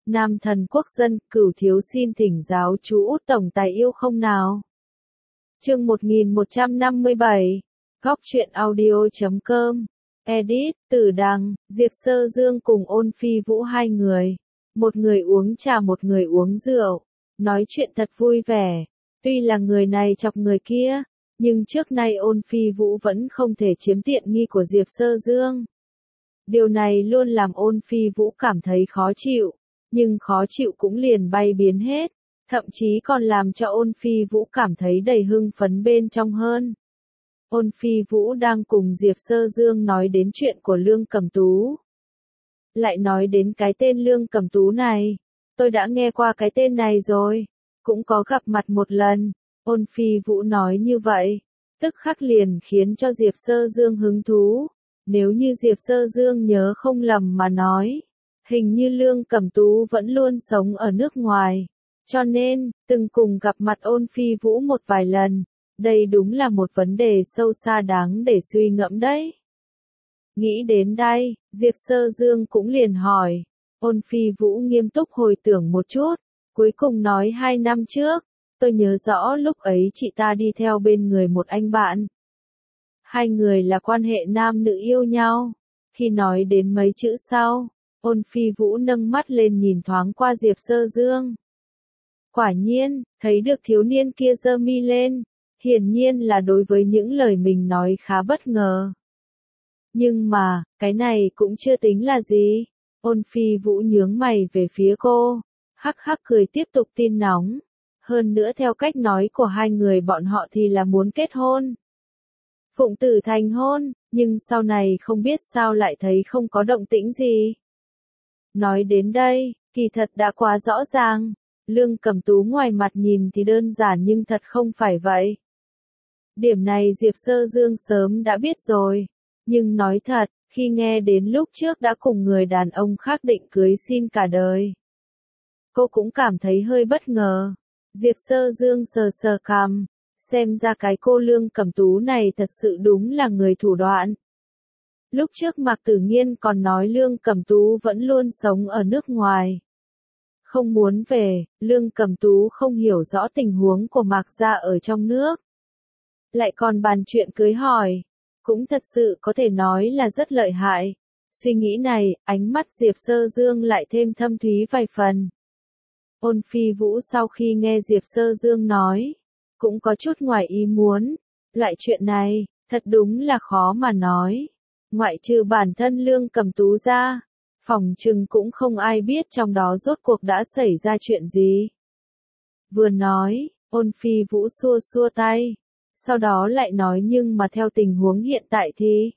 Nam thần quốc dân, Cửu thiếu xin thỉnh giáo chú Út tổng tài yêu không nào. Chương 1157. Góc truyện audio.com. Edit, Tử Đằng, Diệp Sơ Dương cùng Ôn Phi Vũ hai người. Một người uống trà một người uống rượu. Nói chuyện thật vui vẻ. Tuy là người này chọc người kia, nhưng trước nay Ôn Phi Vũ vẫn không thể chiếm tiện nghi của Diệp Sơ Dương. Điều này luôn làm Ôn Phi Vũ cảm thấy khó chịu, nhưng khó chịu cũng liền bay biến hết, thậm chí còn làm cho Ôn Phi Vũ cảm thấy đầy hưng phấn bên trong hơn. Ôn Phi Vũ đang cùng Diệp Sơ Dương nói đến chuyện của Lương Cẩm Tú. Lại nói đến cái tên Lương Cẩm Tú này, tôi đã nghe qua cái tên này rồi, cũng có gặp mặt một lần. Ôn Phi Vũ nói như vậy, tức khắc liền khiến cho Diệp Sơ Dương hứng thú. Nếu như Diệp Sơ Dương nhớ không lầm mà nói, hình như Lương Cẩm Tú vẫn luôn sống ở nước ngoài, cho nên, từng cùng gặp mặt Ôn Phi Vũ một vài lần. Đây đúng là một vấn đề sâu xa đáng để suy ngẫm đấy. Nghĩ đến đây, Diệp Sơ Dương cũng liền hỏi. Ôn Phi Vũ nghiêm túc hồi tưởng một chút, cuối cùng nói 2 năm trước, tôi nhớ rõ lúc ấy chị ta đi theo bên người một anh bạn. Hai người là quan hệ nam nữ yêu nhau. Khi nói đến mấy chữ sau, Ôn Phi Vũ nâng mắt lên nhìn thoáng qua Diệp Sơ Dương. Quả nhiên, thấy được thiếu niên kia giơ mi lên, hiển nhiên là đối với những lời mình nói khá bất ngờ. Nhưng mà, cái này cũng chưa tính là gì. Ôn Phi Vũ nhướng mày về phía cô, hắc hắc cười tiếp tục tin nóng. Hơn nữa theo cách nói của hai người bọn họ thì là muốn kết hôn. Phụng tử thành hôn, nhưng sau này không biết sao lại thấy không có động tĩnh gì. Nói đến đây, kỳ thật đã quá rõ ràng. Lương Cẩm Tú ngoài mặt nhìn thì đơn giản nhưng thật không phải vậy. Điểm này Diệp Sơ Dương sớm đã biết rồi. Nhưng nói thật, khi nghe đến lúc trước đã cùng người đàn ông khác định cưới xin cả đời, cô cũng cảm thấy hơi bất ngờ. Diệp Sơ Dương sờ sờ cằm, xem ra cái cô Lương Cẩm Tú này thật sự đúng là người thủ đoạn. Lúc trước Mạc Tử Nghiên còn nói Lương Cẩm Tú vẫn luôn sống ở nước ngoài, không muốn về. Lương Cẩm Tú không hiểu rõ tình huống của Mạc gia ở trong nước, lại còn bàn chuyện cưới hỏi, cũng thật sự có thể nói là rất lợi hại. Suy nghĩ này, ánh mắt Diệp Sơ Dương lại thêm thâm thúy vài phần. Ôn Phi Vũ sau khi nghe Diệp Sơ Dương nói, cũng có chút ngoài ý muốn. Loại chuyện này, thật đúng là khó mà nói. Ngoại trừ bản thân Lương Cẩm Tú ra, phỏng chừng cũng không ai biết trong đó rốt cuộc đã xảy ra chuyện gì. Vừa nói, Ôn Phi Vũ xua xua tay, sau đó lại nói nhưng mà theo tình huống hiện tại thì,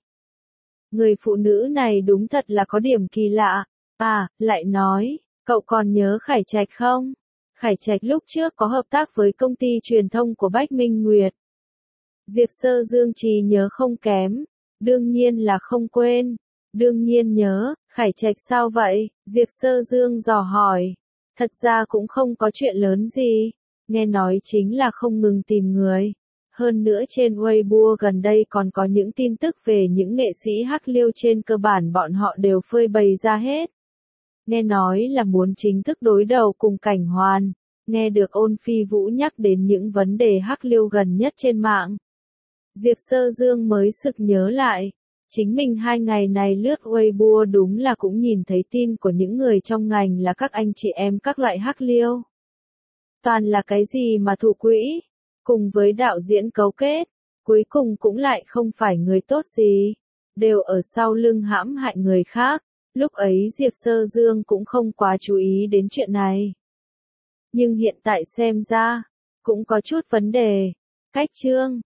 người phụ nữ này đúng thật là có điểm kỳ lạ. À, lại nói, cậu còn nhớ Khải Trạch không? Khải Trạch lúc trước có hợp tác với công ty truyền thông của Bách Minh Nguyệt. Diệp Sơ Dương trí nhớ không kém, đương nhiên là không quên. Đương nhiên nhớ. Khải Trạch sao vậy? Diệp Sơ Dương dò hỏi. Thật ra cũng không có chuyện lớn gì, nghe nói chính là không ngừng tìm người. Hơn nữa trên Weibo gần đây còn có những tin tức về những nghệ sĩ hắc liêu, trên cơ bản bọn họ đều phơi bày ra hết. Nghe nói là muốn chính thức đối đầu cùng Cảnh Hoàn. Nghe được Ôn Phi Vũ nhắc đến những vấn đề hắc liêu gần nhất trên mạng, Diệp Sơ Dương mới sực nhớ lại. Chính mình 2 ngày này lướt Weibo đúng là cũng nhìn thấy tin của những người trong ngành là các anh chị em các loại hắc liêu. Toàn là cái gì mà thụ quỹ, cùng với đạo diễn cấu kết, cuối cùng cũng lại không phải người tốt gì, đều ở sau lưng hãm hại người khác. Lúc ấy Diệp Sơ Dương cũng không quá chú ý đến chuyện này. Nhưng hiện tại xem ra, cũng có chút vấn đề. Cách chương